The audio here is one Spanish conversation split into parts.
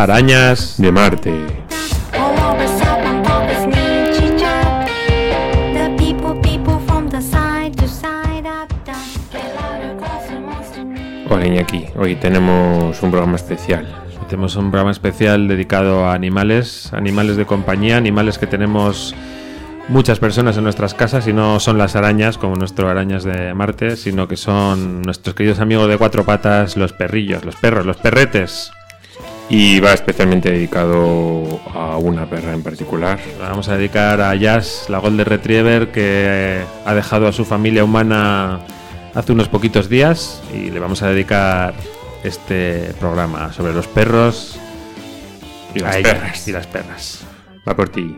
Arañas de Marte. Hola Iñaki, hoy tenemos un programa especial. Tenemos un programa especial dedicado a animales de compañía, animales que tenemos muchas personas en nuestras casas y no son las arañas como nuestro Arañas de Marte, sino que son nuestros queridos amigos de cuatro patas, los perrillos, los perros, los perretes. Y va especialmente dedicado a una perra en particular. Vamos a dedicar a Jazz, la Golden Retriever, que ha dejado a su familia humana hace unos poquitos días, y le vamos a dedicar este programa sobre los perros y las perras. Y las perras. Va por ti.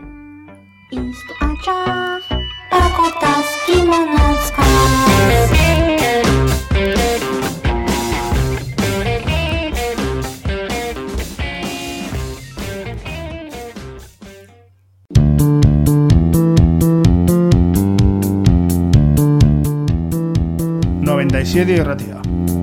y Ratia.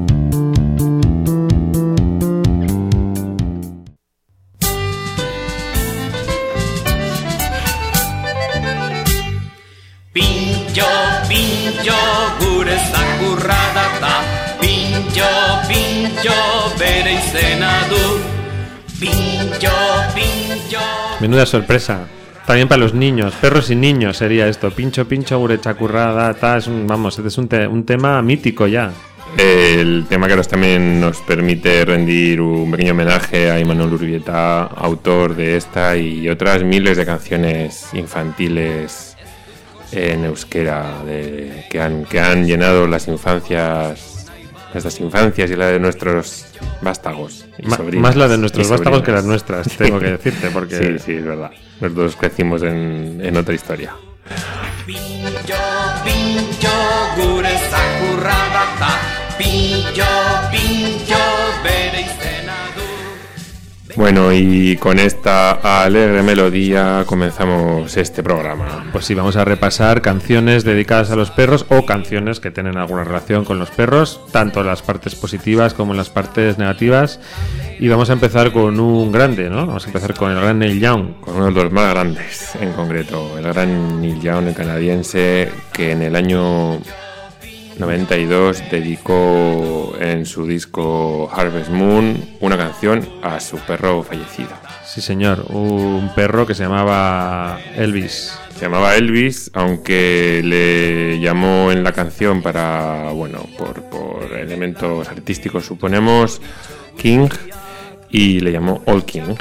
Pincho, pincho, gure zakurrada da. Pincho, pincho, bere izena du. Pincho, pincho. Menuda sorpresa. También para los niños, perros y niños sería esto. Pincho, pincho, gure txakurrada, es un tema mítico ya. El tema que también nos permite rendir un pequeño homenaje a Imanol Urbieta, autor de esta y otras miles de canciones infantiles en euskera que han llenado nuestras infancias y la de nuestros vástagos y sobrinos. Más la de nuestros vástagos que las nuestras, tengo que decirte, porque sí, es verdad. Los dos crecimos en otra historia. Pincho, pincho, gure zakurrada da. Pincho, pincho, bere izena du. Bueno, y con esta alegre melodía comenzamos este programa. Pues sí, vamos a repasar canciones dedicadas a los perros o canciones que tienen alguna relación con los perros, tanto las partes positivas como las partes negativas. Y vamos a empezar con un grande, ¿no? Vamos a empezar con el gran Neil Young. Con uno de los más grandes, en concreto, el gran Neil Young, el canadiense, que en el año 92 dedicó en su disco Harvest Moon una canción a su perro fallecido. Sí, señor, un perro que se llamaba Elvis. Se llamaba Elvis, aunque le llamó en la canción por elementos artísticos, suponemos, King, y le llamó Old King.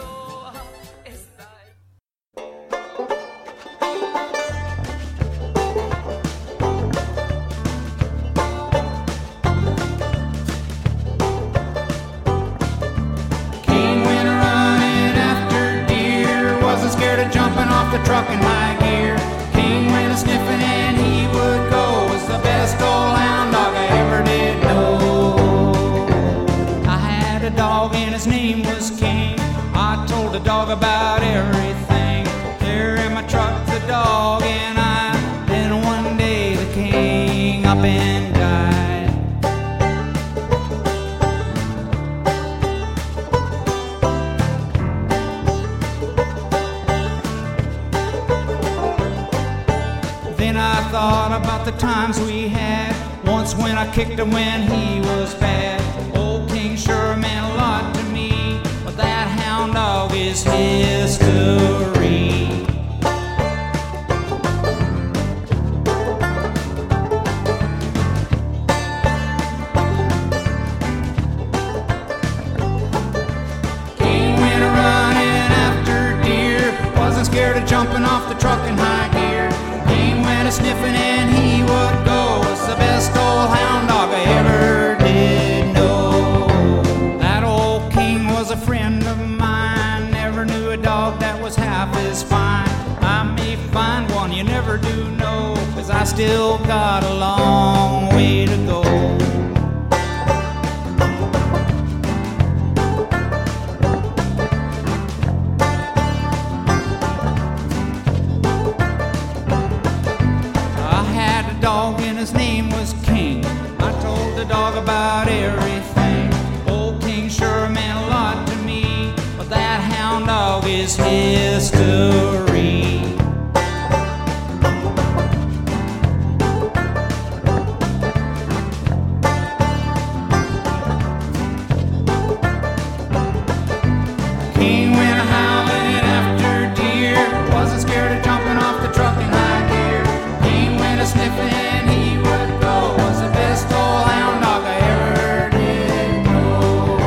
About everything there in my truck, the dog and I. Then one day the king up and died. Then I thought about the times we had. Once when I kicked him when he was bad. Old King sure meant a lot to me, but that hound dog is history. King went running after deer, wasn't scared of jumping off the truck in high gear. King went a-sniffing and he would go. It's the best old hound dog I ever did know. That old King was a friend of mine, never knew a dog that was half as fine. I may find one, you never do know, 'cause I still got a long way to go. I had a dog and his name was King. I told the dog about everything. Old King sure meant a lot to me, dog is history. King went howling after deer, wasn't scared of jumping off the truck in high gear. King went a sniffing and he would go, was the best old hound dog I ever did know.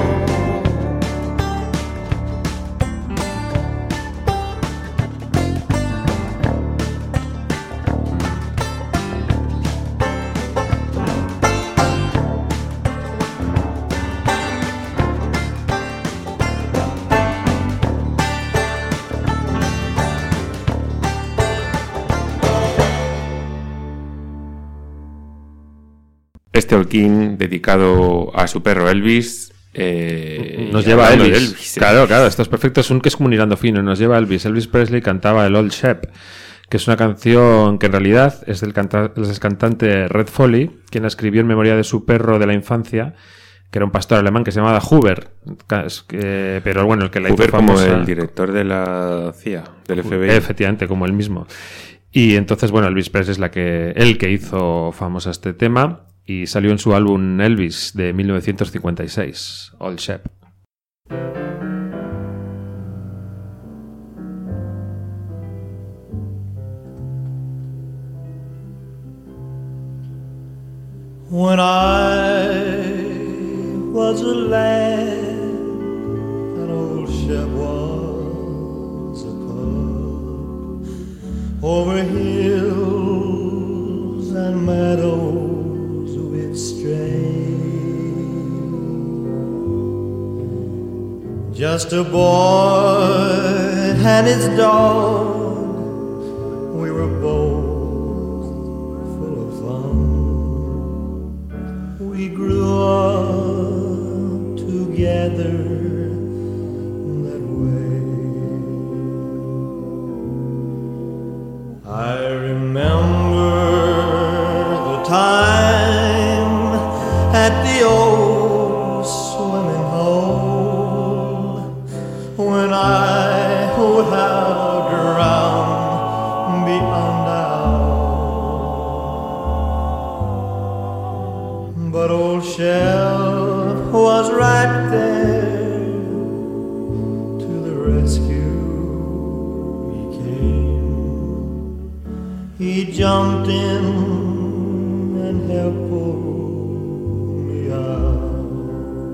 Este holquín dedicado a su perro Elvis. Nos lleva a hablando de Elvis. Claro, esto es perfecto. Es que es como un hilando fino. Nos lleva a Elvis. Elvis Presley cantaba el Old Shep, que es una canción que en realidad es del cantante Red Foley, quien la escribió en memoria de su perro de la infancia, que era un pastor alemán que se llamaba Hoover. Pero bueno, el que la Hoover hizo como famosa, el director de la CIA, del FBI. efectivamente, como él mismo. Y entonces, bueno, Elvis Presley es el que hizo famosa este tema. Y salió en su álbum Elvis de 1956, Old Shep. When I was a lad, an old Shep was a cub. Over hills and meadows we'd stray, just a boy and his dog. We were both full of fun. We grew up together that way. I remember the time at the old swimming hole when I would have drowned beyond doubt. But old Shep was right there to the rescue. He came, he jumped in and helped pull me out.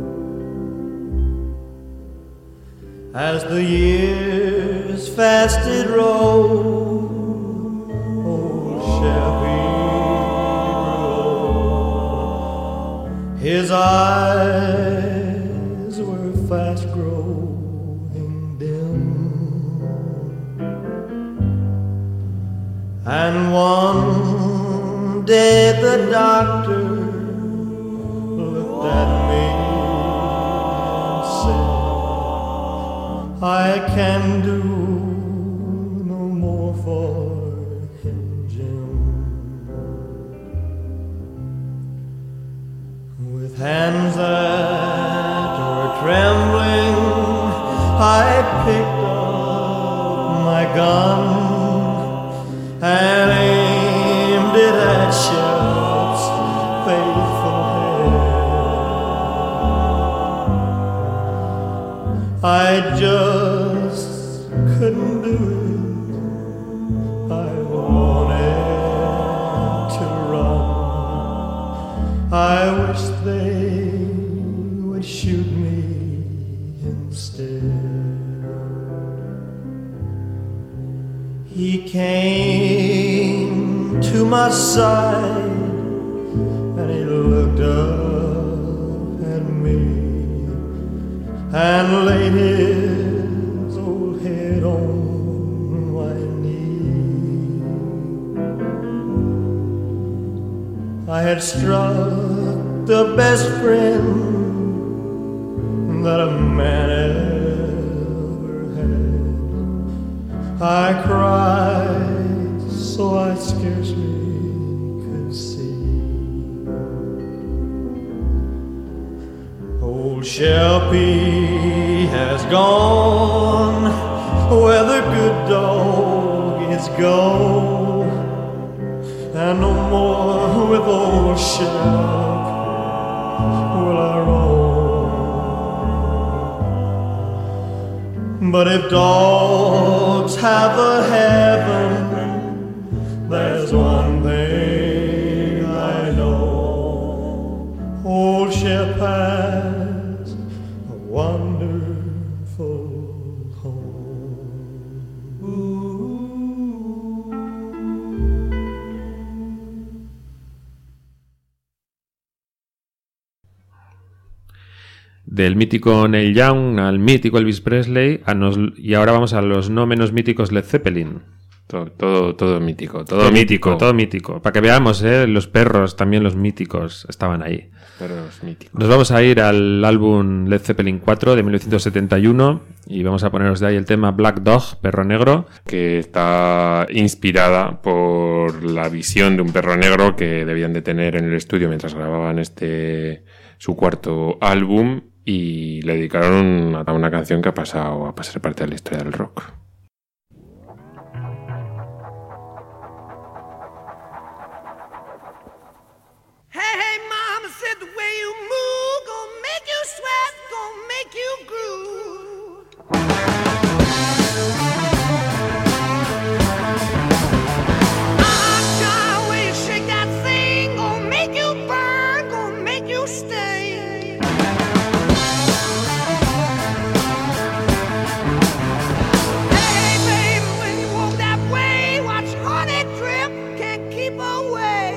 As the years fast did roll, old Shep he grew. His eyes were fast growing dim, and one day the doctor looked at me and said, I can do no more for him, Jim. With hands that were trembling, I picked up my gun and aimed it at Shep's faithful head. I just couldn't do it. I wanted to run. I wish they would shoot me instead. He came to my side and he looked up at me and laid his old head on my knee. I had struck the best friend that a man ever had. I cried so I scarcely could see. Old Shelby has gone, ship will I roam. But if dogs have a heaven, there's one thing I know. Old ship has a wonderful home. Del mítico Neil Young al mítico Elvis Presley y ahora vamos a los no menos míticos Led Zeppelin. Todo mítico, Todo mítico. Para que veamos, los perros, también los míticos, estaban ahí. Perros míticos. Nos vamos a ir al álbum Led Zeppelin 4 de 1971 y vamos a poneros de ahí el tema Black Dog, Perro Negro. Que está inspirada por la visión de un perro negro que debían de tener en el estudio mientras grababan su cuarto álbum, y le dedicaron a una canción que ha pasado a pasar parte de la historia del rock. Hey, mama said the way you move gonna make you sweat, gonna make you groove. Child, way you shake that thing gonna make you burn, gonna make you stay. Hey, baby, when you walk that way, watch honey drip, can't keep away.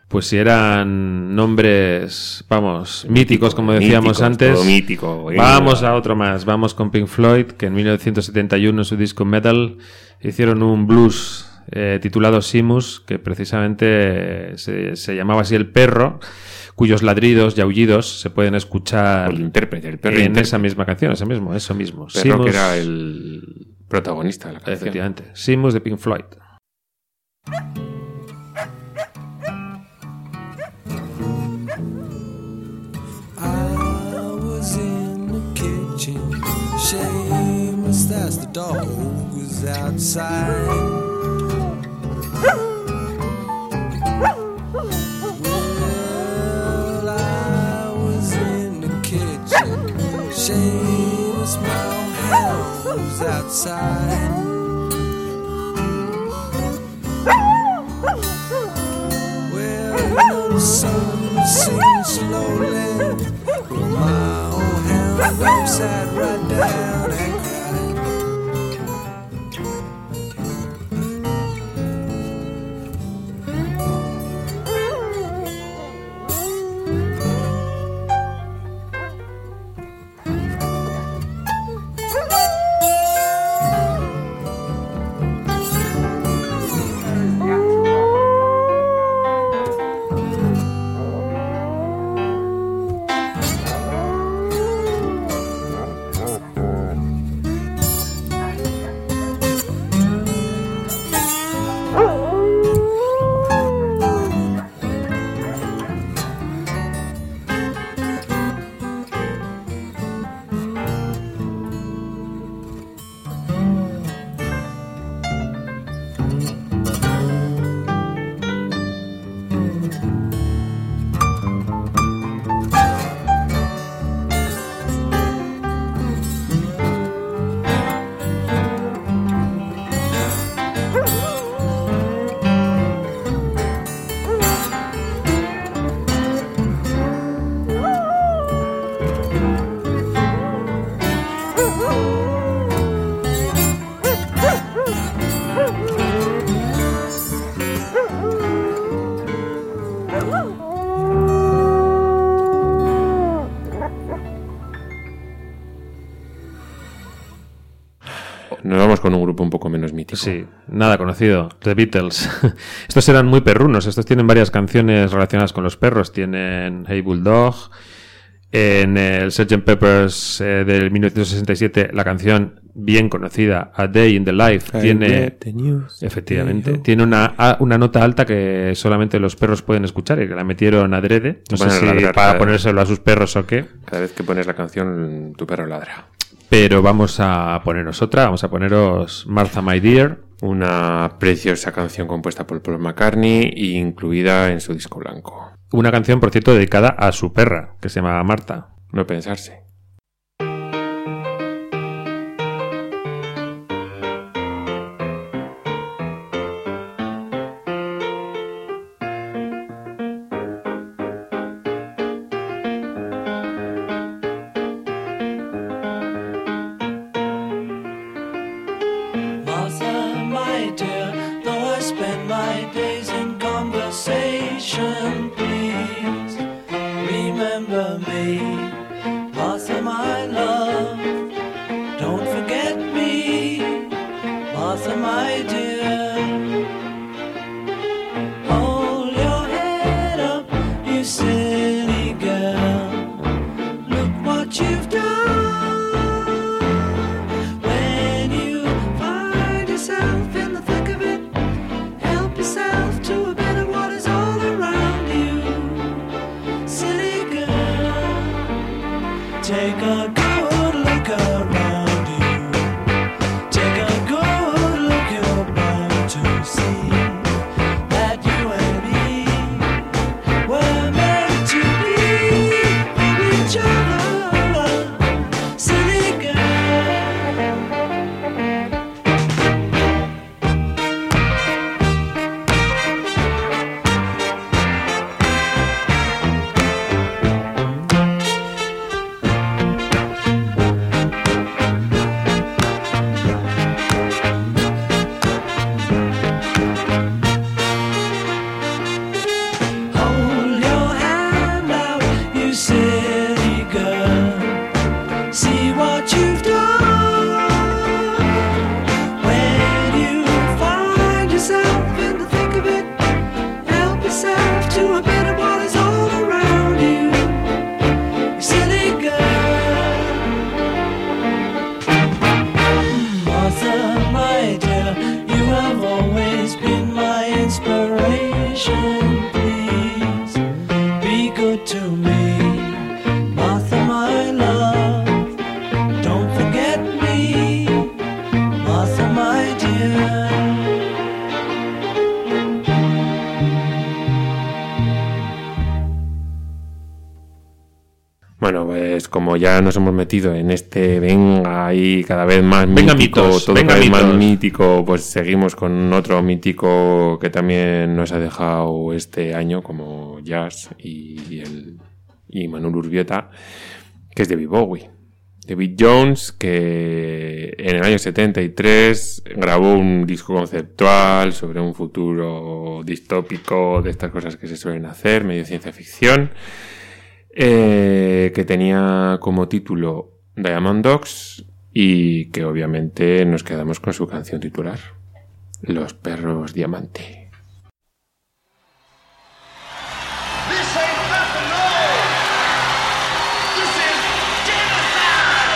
Pues si eran nombres, vamos, míticos, como decíamos antes, todo mítico. Vamos a otro más. Vamos con Pink Floyd, que en 1971 en su disco Metal hicieron un blues titulado Seamus, que precisamente se llamaba así el perro, cuyos ladridos y aullidos se pueden escuchar el intérprete, el perro en intérprete. esa misma canción, eso mismo. Perro Seamus, que era el protagonista de la canción. efectivamente, Seamus de Pink Floyd. Seamus, that's the dog who's outside. Well, I was in the kitchen. Seamus, my hound who's outside. Well, you know the sun sings slowly. My old hound sat right down and cried. Nos vamos con un grupo un poco menos mítico. Sí, nada conocido, The Beatles. Estos eran muy perrunos, estos tienen varias canciones relacionadas con los perros. Tienen Hey Bulldog, en el Sgt. Pepper's del 1967 la canción bien conocida A Day in the Life tiene, efectivamente, tiene una nota alta que solamente los perros pueden escuchar y que la metieron adrede, no sé si para ponérselo a sus perros o qué. Cada vez que pones la canción tu perro ladra. Pero vamos a poneros otra, vamos a poneros Martha My Dear. Una preciosa canción compuesta por Paul McCartney e incluida en su disco blanco. Una canción, por cierto, dedicada a su perra, que se llama Marta. No pensarse. Take a good look around you. Take a good look your body. Martha, my dear, you have always been my inspiration. Please be good to me, Martha, my love. Don't forget me, Martha, my dear. Bueno, pues como ya nos hemos metido en este venga ahí cada vez más Venga, mítico, mitos, todo venga, cada vez más mitos. mítico, pues seguimos con otro mítico que también nos ha dejado este año como Jazz y Manol Urbieta, que es David Bowie. David Jones, que en el año 73 grabó un disco conceptual sobre un futuro distópico, de estas cosas que se suelen hacer, medio ciencia ficción, que tenía como título Diamond Dogs y que obviamente nos quedamos con su canción titular, Los Perros Diamante. This ain't nothing, no. This is genocide.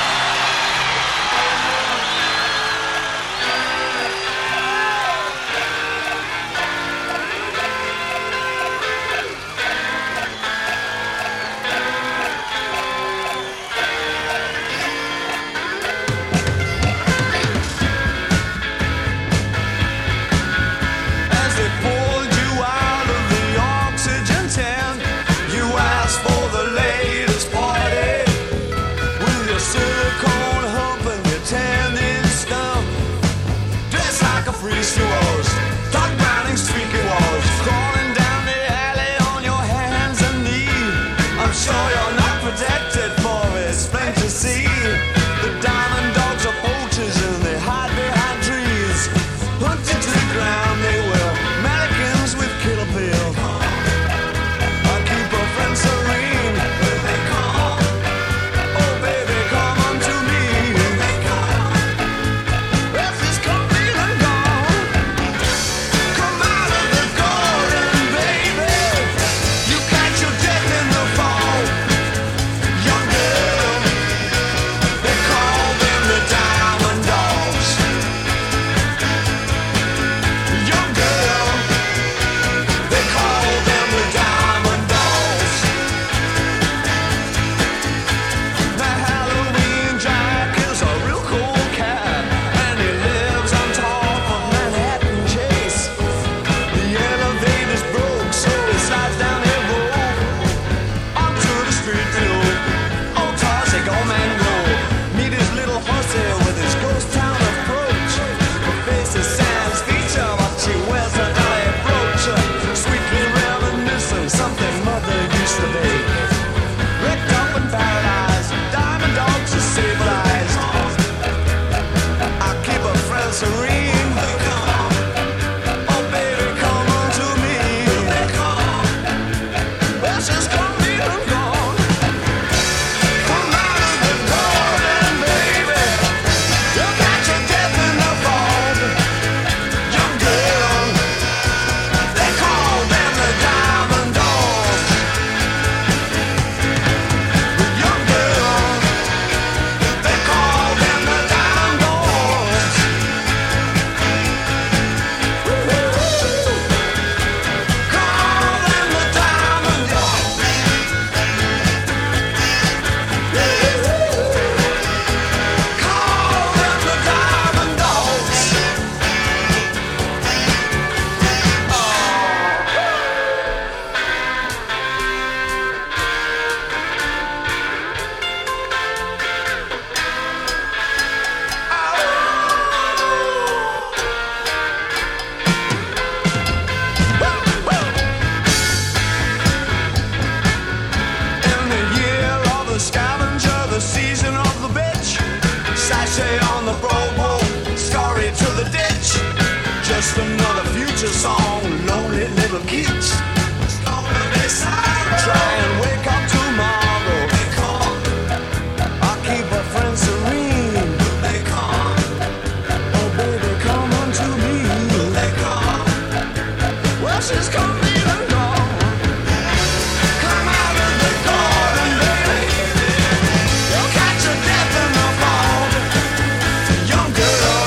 As they pulled you out of the oxygen tent, you asked for the latest party with your silicone hump and your tan-in stump. Dressed like a priest you was, Doc Browning streaking walls, crawling down the alley on your hands and knees. I'm sure you're not protected for it's plain to see. The diamond dogs are poachers and they hide behind trees. Hunted to the ground, they were mannequins with killer pills. I keep a friend serene when they call. Oh baby, come unto me. When they call. Earth is coming and gone. Come out of the garden, baby. You catch your death in the fall. Young girl, they call them the Diamond Dogs. Young girl, they call them the Diamond Dogs. The Halloween Jack is a real cool cat, and he lives on top of Manhattan Chase. The elevator's broke, so he slides down the road onto the street view. Oh, toxic old man go. Meet his little hussy with his ghost town approach. Her face is Sam's feature, but she wears a dolly brooch. Sweetly reminiscent, something mother used to be. Wrecked up in paradise, diamond dogs are civilized. I keep a friend serene. Oh baby, come unto me. Well, she's coming and gone. Come out of the garden, baby. You catch your death in the fog. Young girl, they call them the Diamond Dogs. Young girl, they call them the Diamond Dogs. Call them the Diamond Dogs. Call them the Diamond Dogs. In the year of the scavenger, the season of the bitch, sashay on the Brobo, scurry to the ditch. Just another future song, lonely little kids. Try and wake up tomorrow. I keep a friend serene. Oh baby, come unto me. Well, she's coming and gone. Come out of the garden, baby. You'll catch your death in the fog. Young girl,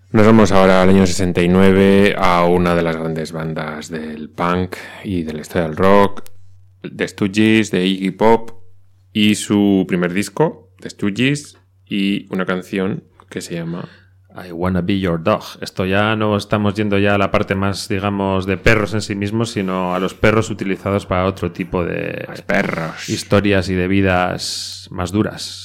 Nos vamos ahora al año 69 a una de las grandes bandas del punk y de la historia del rock, The Stooges, de Iggy Pop, y su primer disco, The Stooges, y una canción que se llama I Wanna Be Your Dog. Esto ya no estamos yendo ya a la parte más, digamos, de perros en sí mismos, sino a los perros utilizados para otro tipo de perros, historias y de vidas más duras.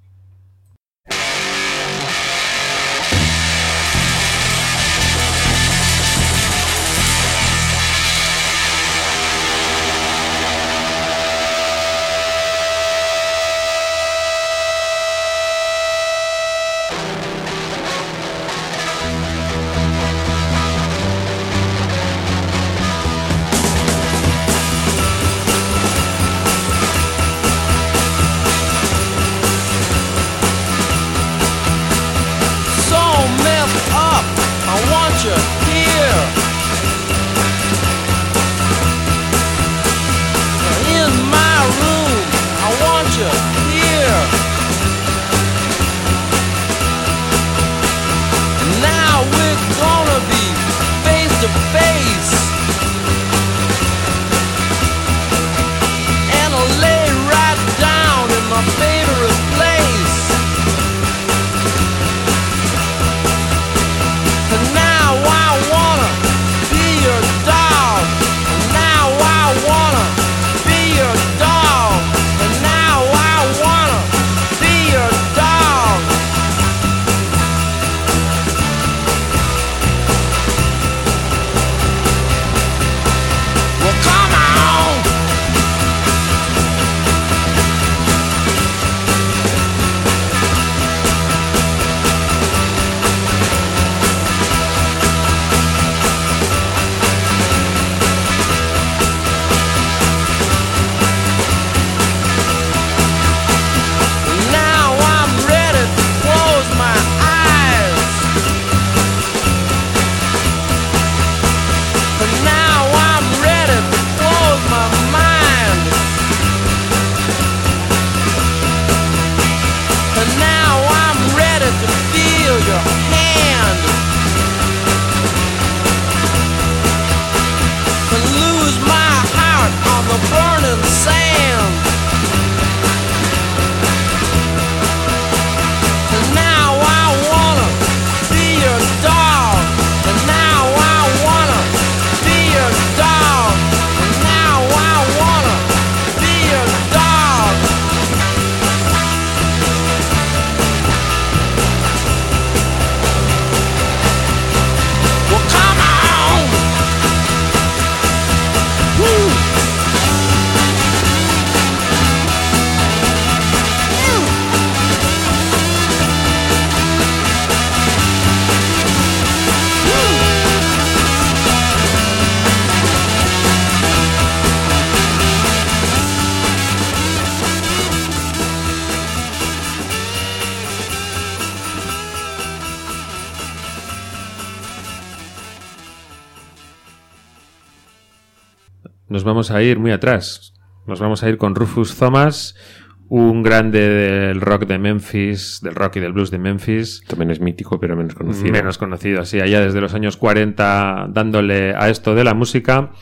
Nos vamos a ir muy atrás. Nos vamos a ir con Rufus Thomas, un grande del rock de Memphis, del rock y del blues de Memphis. También es mítico, pero menos conocido. Menos conocido, así, allá desde los años 40 dándole a esto de la música.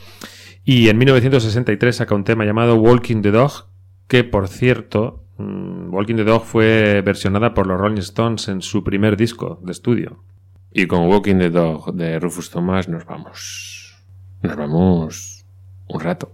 Y en 1963 saca un tema llamado Walking the Dog, que por cierto, Walking the Dog fue versionada por los Rolling Stones en su primer disco de estudio. Y con Walking the Dog de Rufus Thomas nos vamos. Nos vamos un rato.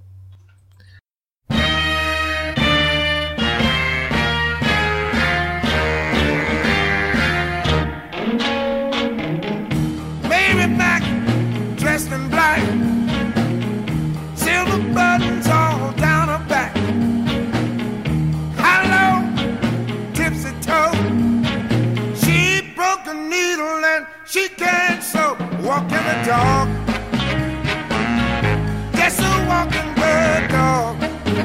Baby back, dressed in black, silver buttons all down her back. Hello, tipsy toe. She broke a needle and she can't sew. Walking the dog, guess a walking bird dog.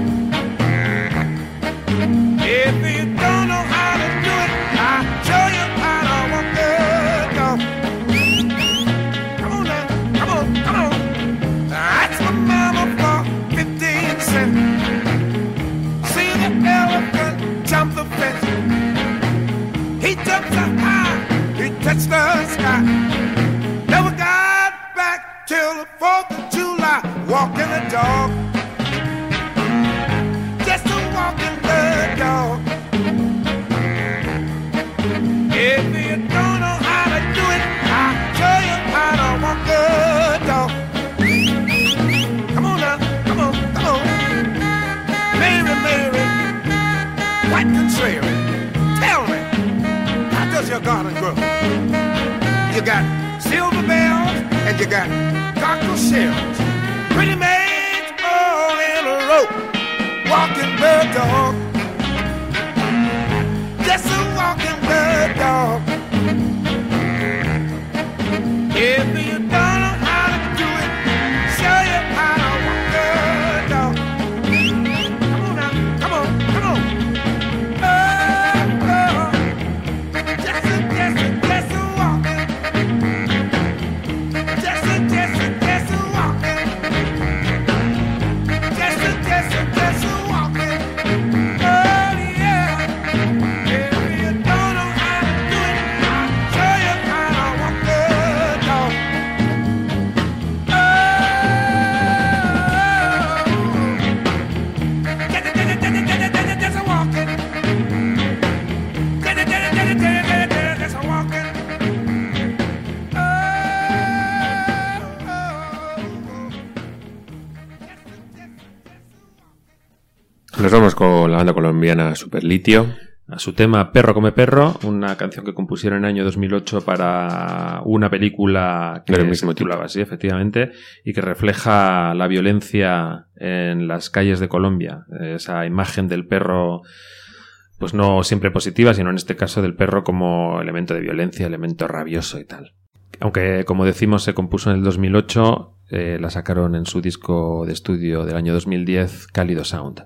If you don't know how to do it, I'll show you how to walk the dog. Come on now, come on, come on. That's my mama for 15 cents. See the elephant jump the fence. He jumps so high, he touched the sky. dog. Just a walking bird dog. If you don't know how to do it, I'll show you how to walk a dog. Come on now, come on, come on. Mary, Mary, white contrary, tell me, how does your garden grow? You got silver bells and you got cockle shells. Pretty maids all in a row, walking bird dog. Just a walking bird dog. If you don't know how to do it, show you how to walk a dog. Come on now, come on, come on. Oh, oh. Just a walking. Just a walking. Just a walking. Oh yeah. If you don't know how to do it, I'll show you how to walk a dog. Just a walking. Just a walking. Nos vamos con la banda colombiana Superlitio. A su tema Perro come perro, una canción que compusieron en el año 2008 para una película que Del se mismo titulaba así, efectivamente, y que refleja la violencia en las calles de Colombia. Esa imagen del perro, pues no siempre positiva, sino en este caso del perro como elemento de violencia, elemento rabioso y tal. Aunque, como decimos, se compuso en el 2008, la sacaron en su disco de estudio del año 2010, Cálido Sound.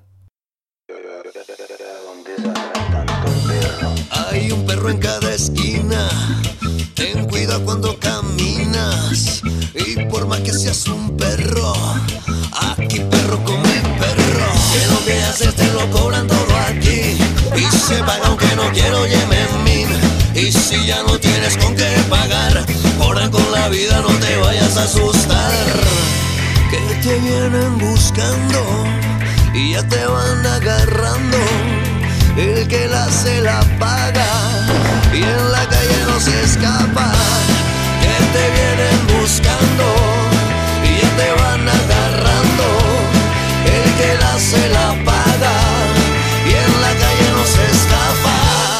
Hay un perro en cada esquina, ten cuidado cuando caminas. Y por más que seas un perro, aquí perro come perro. Que lo que haces te lo cobran todo aquí. Y se paga aunque no quiero yemen. Y si ya no tienes con qué pagar, corran con la vida, no te vayas a asustar. Que te vienen buscando y ya te van agarrando. El que la se la paga y en la calle no se escapa. Que te vienen buscando y ya te van agarrando. El que la se la paga y en la calle no se escapa.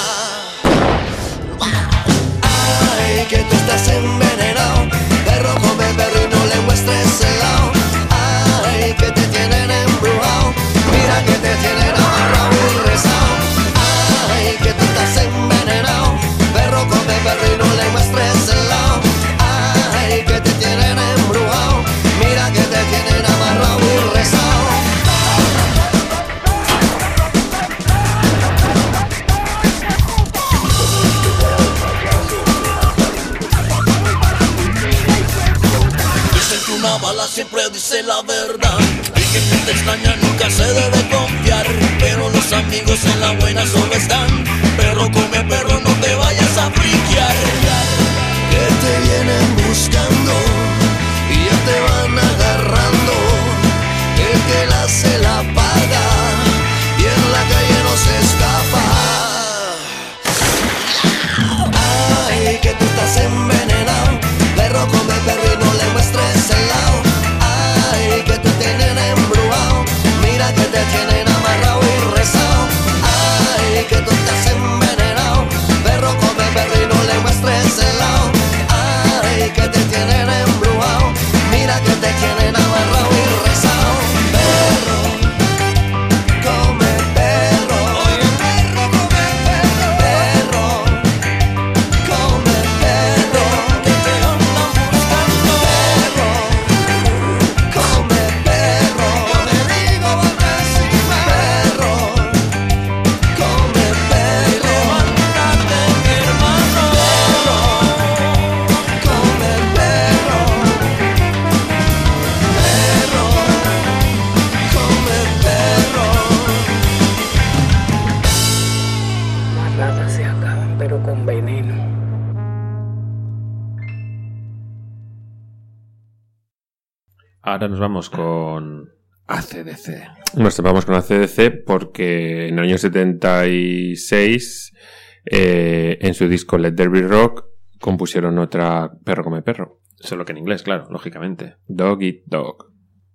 Ay, que tú estás envenenado, perro come perro y no le muestres el lado. Ay, que te tienen embrujado, mira que te tienen amarrado y rezado. Que tú estás envenenado, perro come perro y no le muestres el lado. Ay, que te tienen embrujado, mira que te tienen amarrado y rezado. Dicen que una bala siempre dice la verdad y que quien te extraña nunca se debe confiar. Pero los amigos en la buena solo están. Perro come perro, no te vayas a friquear. Que te vienen buscando y ya te van agarrando. El que la se la paga y en la calle no se escapa. Ay, que tú estás envenenado, perro come perro y no le muestres el lado. Ay, que te tienen embrujado, mira que te tienen amarrado y rezado. Ay, que tú estás envenenado, perro come perro y no le muestres el lado. Ay, que te tienen embrujado, mira que te tienen amarrado y rezado. Perro come perro, oye perro come perro, perro come perro, que te andan buscando. Perro come perro, yo me digo vuelve encima. Perro come perro, levántate mi hermano. Perro come perro, perro come perro. Las ratas se acaban, pero con veneno. Ahora nos vamos con AC/DC. Nos topamos con AC/DC porque en el año 76, en su disco Let There Be Rock, compusieron otra Perro come perro. Solo que en inglés, claro, lógicamente. Dog Eat Dog.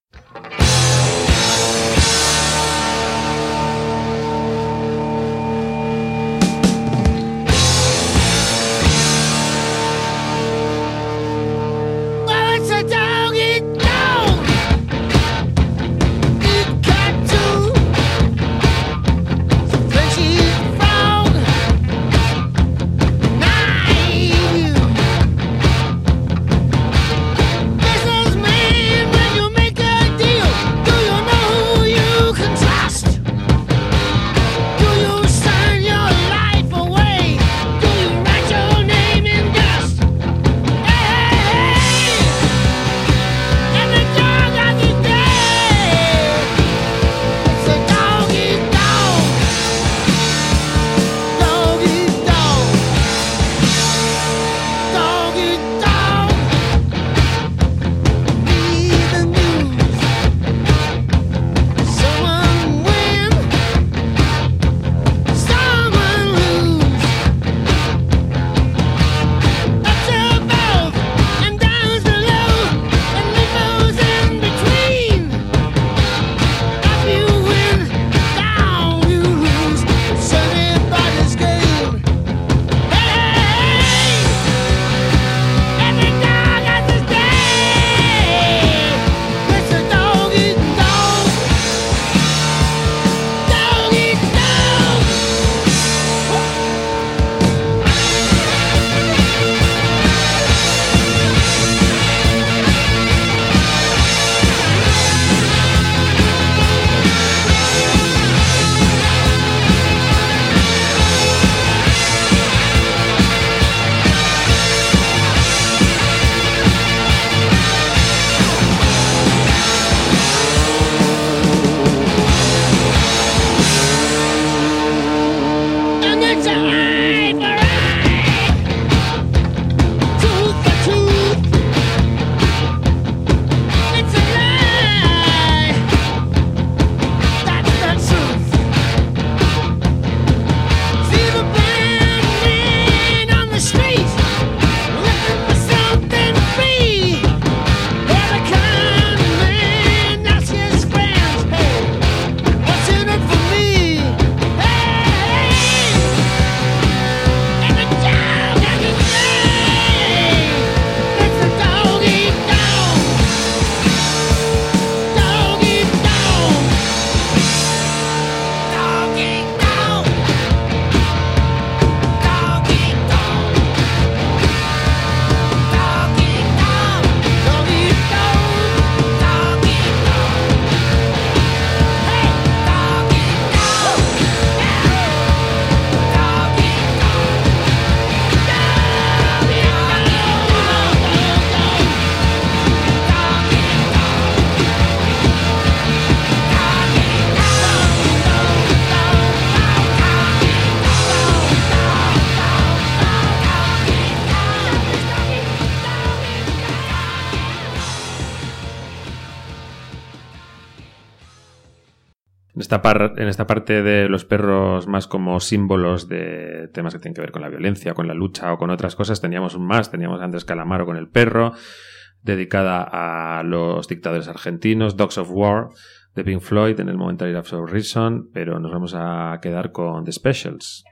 En esta parte de los perros más como símbolos de temas que tienen que ver con la violencia, con la lucha o con otras cosas, teníamos a Andrés Calamaro con El perro, dedicada a los dictadores argentinos, Dogs of War, de Pink Floyd, en el Momentary Lapse of Reason, pero nos vamos a quedar con The Specials.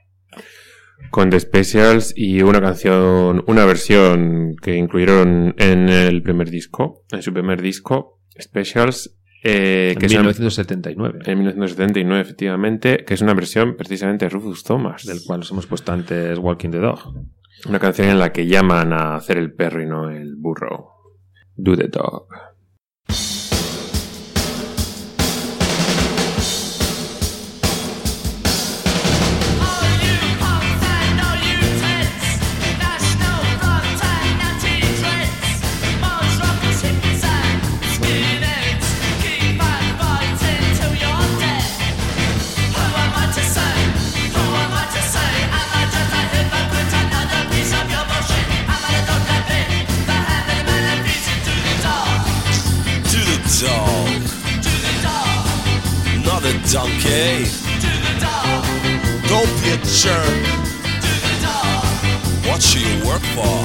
Con The Specials y una versión que incluyeron en el primer disco, en su primer disco, Specials, en que 1979. En 1979, efectivamente, que es una versión precisamente de Rufus Thomas, del cual os hemos puesto antes Walking the Dog. Una canción en la que llaman a hacer el perro y no el burro. Do the dog. Dog. donkey. Don't be a jerk. What should you work for?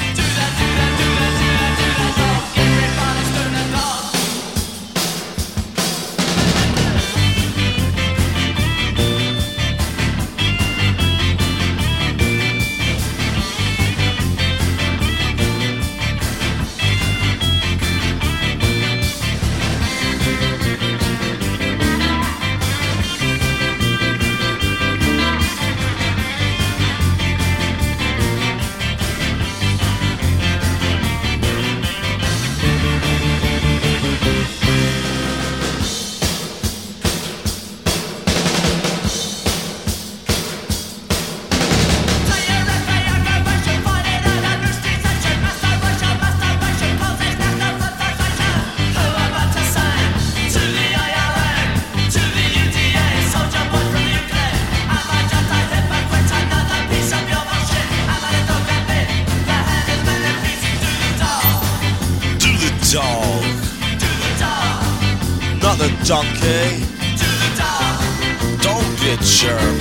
Donkey, don't be a jerk.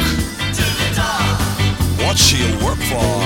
What should you work for?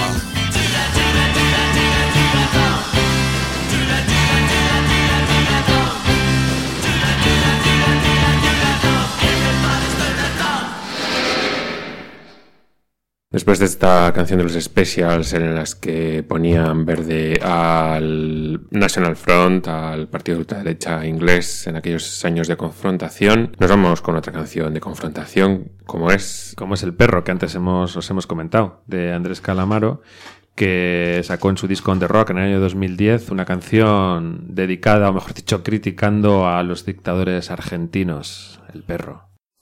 Después de esta canción de los Specials en las que ponían verde al National Front, al partido de ultraderecha inglés en aquellos años de confrontación, nos vamos con otra canción de confrontación, como es El perro, que antes os hemos comentado, de Andrés Calamaro, que sacó en su disco On The Rock en el año 2010 una canción dedicada, o mejor dicho, criticando a los dictadores argentinos, El perro.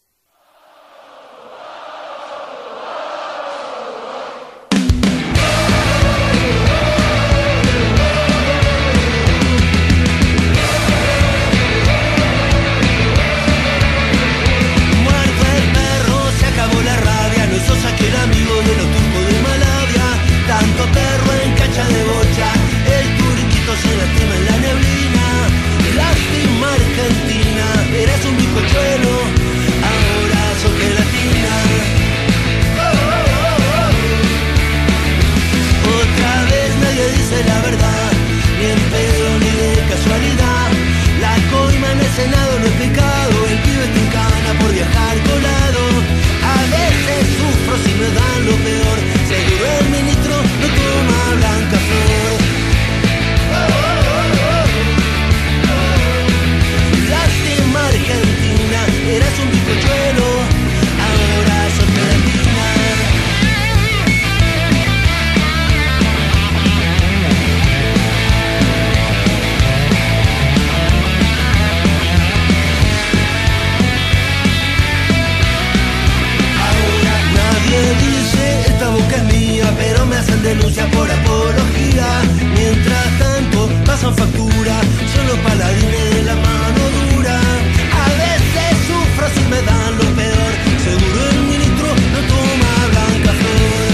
denuncia por apología. Mientras tanto pasan factura, son los paladines de la mano dura. A veces sufro si me dan lo peor, seguro el ministro no toma blanca flor.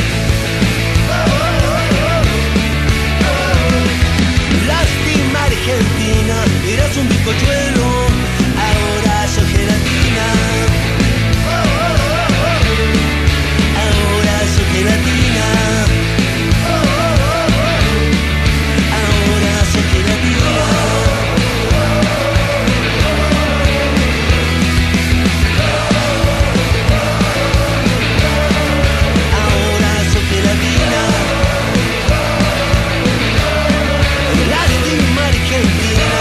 Lástima Argentina, eras un bizcochuelo, ahora sos gelatina. Ahora sos gelatina. Ahora sos gelatina. Ahora sos gelatina. Lástima Argentina.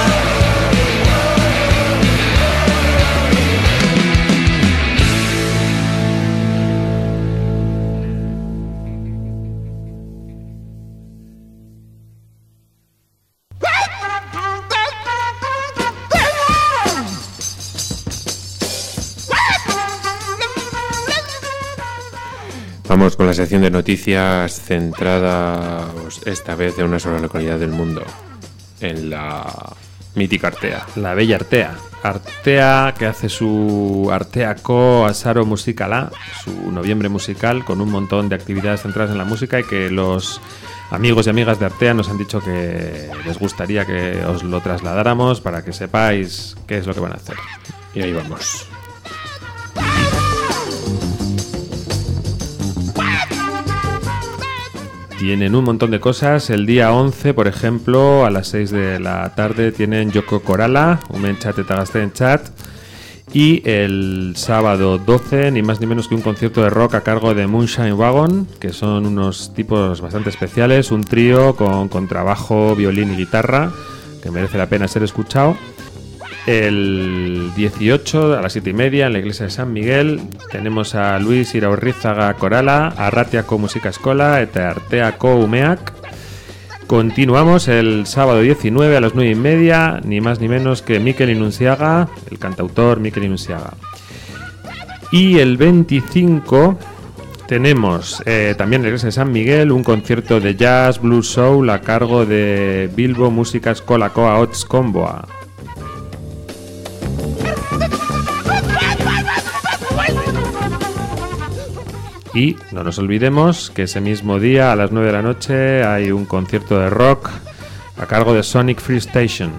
Vamos con la sección de noticias centrada esta vez en una sola localidad del mundo, en la mítica Artea. La bella Artea. Artea, que hace su Arteako Asaro Musikala, su noviembre musical, con un montón de actividades centradas en la música, y que los amigos y amigas de Artea nos han dicho que les gustaría que os lo trasladáramos para que sepáis qué es lo que van a hacer. Y ahí vamos. tienen un montón de cosas. El día 11, por ejemplo, a las 6 de la tarde tienen Joko Korala, Umenchat eta Gazteentzat. Y el sábado 12, ni más ni menos que un concierto de rock a cargo de Moonshine Wagon, que son unos tipos bastante especiales, un trío con contrabajo, violín y guitarra, que merece la pena ser escuchado. El 18, a las 7:30, en la iglesia de San Miguel, tenemos a Luis Iraurrizaga Korala, Arratiako Musika Eskola eta Arteako Umeak. Continuamos el sábado 19 a las 9:30, ni más ni menos que Mikel Inunciaga, el cantautor Mikel Inunciaga. Y el 25 tenemos también en la iglesia de San Miguel un concierto de jazz, blues, soul a cargo de Bilbo Musika Eskolako Ahots Konboa. Y no nos olvidemos que ese mismo día, a las 9 de la noche, hay un concierto de rock a cargo de Sonic Free Station.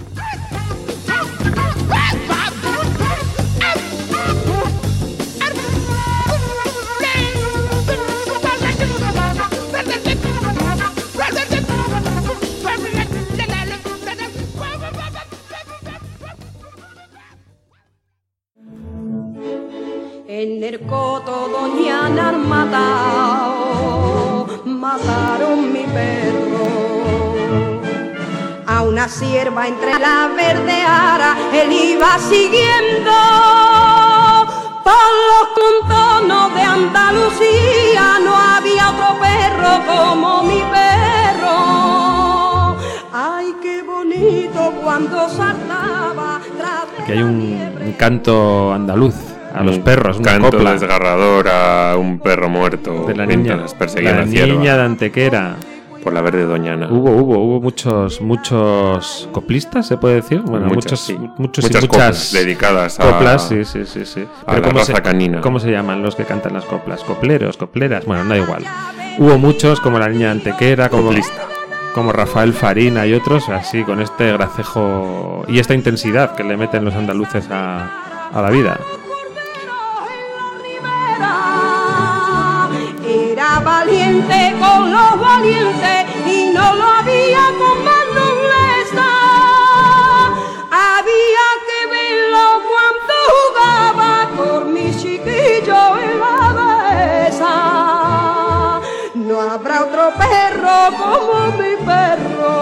En el coto Doñana han matado, mataron mi perro. A una cierva entre la verdeara, él iba siguiendo por los contornos de Andalucía. No había otro perro como mi perro. Ay, qué bonito cuando saltaba. Aquí hay un canto andaluz a los perros, una canto copla desgarrador a un perro muerto de la niña, perseguía la niña de Antequera por la verde Doñana. Hubo muchos coplistas, se puede decir, bueno, muchas coplas dedicadas a coplas, sí. A la raza canina. ¿Cómo se llaman los que cantan las coplas? Copleros, copleras, bueno, da igual. Hubo muchos, como la niña de Antequera, como Rafael Farina y otros, así con este gracejo y esta intensidad que le meten los andaluces a la vida. Era valiente con los valientes y no lo había con más nobleza. Había que verlo cuando jugaba por mi chiquillo en la dehesa. No habrá otro perro como mi perro.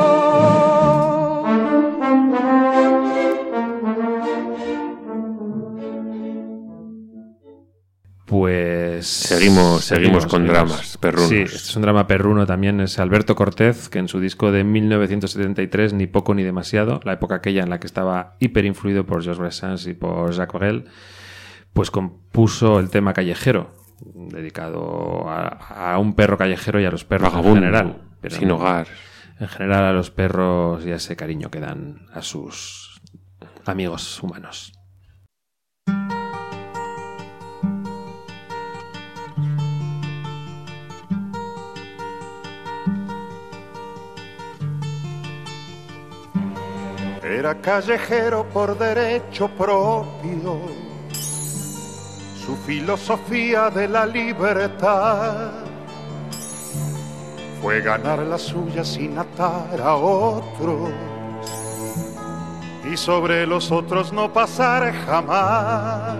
Pues seguimos con dramas perrunos. Sí, este es un drama perruno también, es Alberto Cortez, que en su disco de 1973, Ni poco ni demasiado, la época aquella en la que estaba hiper influido por Georges Brassens y por Jacques Brel, pues compuso el tema Callejero, dedicado a un perro callejero y a los perros vagabundo, en general. Pero sin hogar. En general a los perros y a ese cariño que dan a sus amigos humanos. Era callejero por derecho propio, su filosofía de la libertad fue ganar la suya sin atar a otros y sobre los otros no pasar jamás.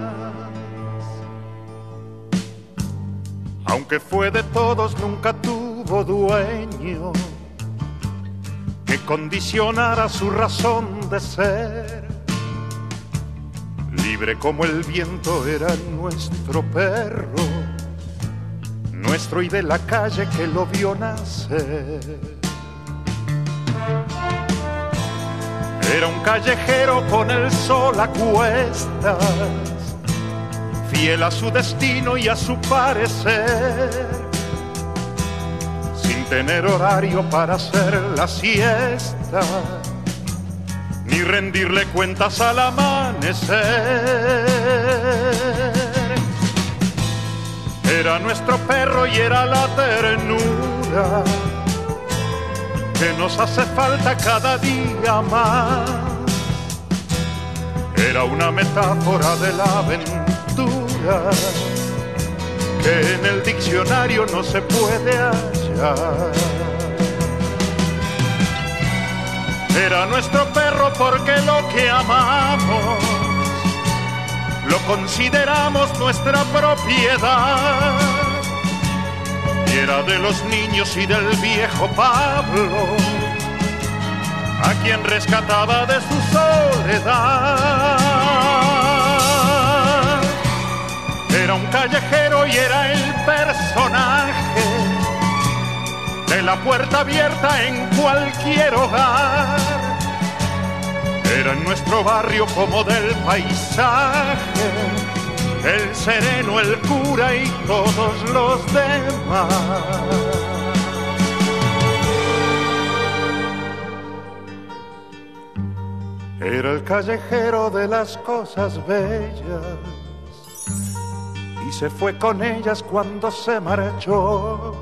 Aunque fue de todos, nunca tuvo dueño que condicionara su razón de ser. Libre como el viento era nuestro perro, nuestro y de la calle que lo vio nacer. Era un callejero con el sol a cuestas, fiel a su destino y a su parecer, sin tener horario para hacer la siesta, ni rendirle cuentas al amanecer. Era nuestro perro y era la ternura que nos hace falta cada día más. Era una metáfora de la aventura que en el diccionario no se puede hallar. ella. Era nuestro perro porque lo que amamos lo consideramos nuestra propiedad. Y era de los niños y del viejo Pablo, a quien rescataba de su soledad. Era un callejero y era el personaje de la puerta abierta en cualquier hogar. Era en nuestro barrio como del paisaje, el sereno, el cura y todos los demás. Era el callejero de las cosas bellas y se fue con ellas cuando se marchó.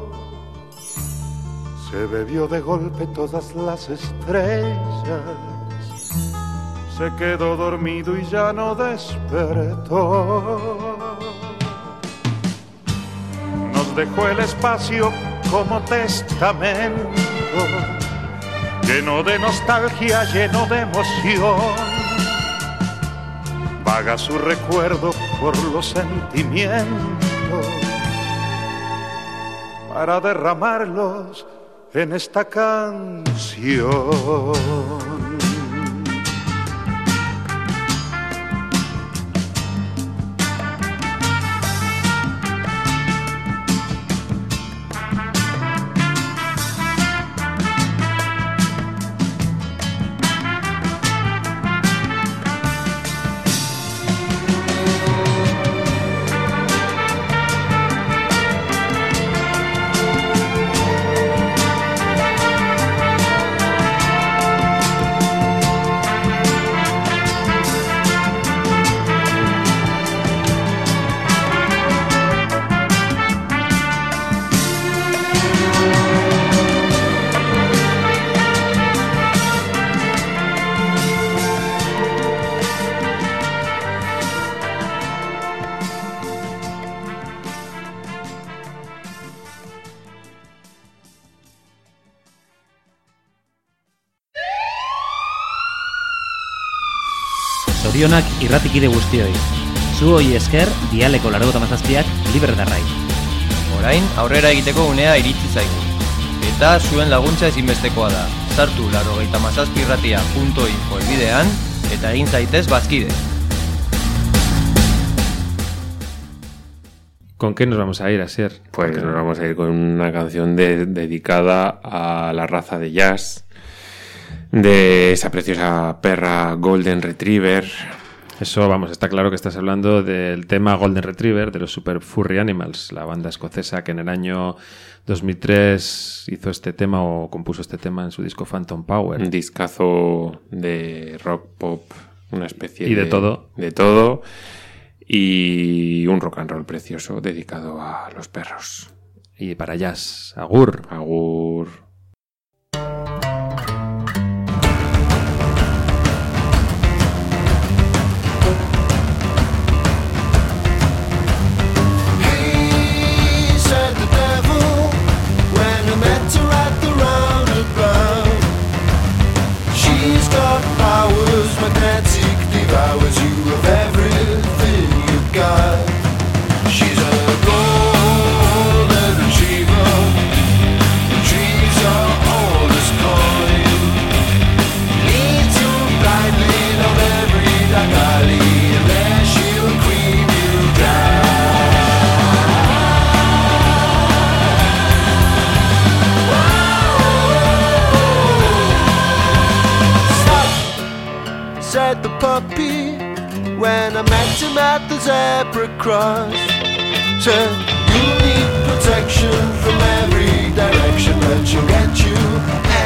Se bebió de golpe todas las estrellas, se quedó dormido y ya no despertó. Nos dejó el espacio como testamento, lleno de nostalgia, lleno de emoción. Vaga su recuerdo por los sentimientos para derramarlos en esta canción. Zorionak irratikide guztioi. Zuoi esker, dialeko 87ak libre darrai. Orain, aurrera egiteko unea iritsi zaigu. Eta zuen laguntza ezinbestekoa da. Sartu 87irratia.info elbidean eta egin zaitez bazkide. ¿Con qué nos vamos a ir, Asier? Pues nos vamos a ir con una canción dedicada a la raza de jazz, de esa preciosa perra Golden Retriever. Eso, vamos, está claro que estás hablando del tema Golden Retriever de los Super Furry Animals, la banda escocesa que en el año 2003 hizo este tema o compuso este tema en su disco Phantom Power. Un discazo de rock pop, una especie de todo. De todo. Y un rock and roll precioso dedicado a los perros. Y para jazz, agur. Agur. Devours you of everything you've got. She's a golden retriever, retrieves your oldest coin. Leads you blindly down every dark alley, and there she'll cream you down. Stop, said the puppy when I met him at the zebra cross. Said, you need protection from every direction, but she'll get you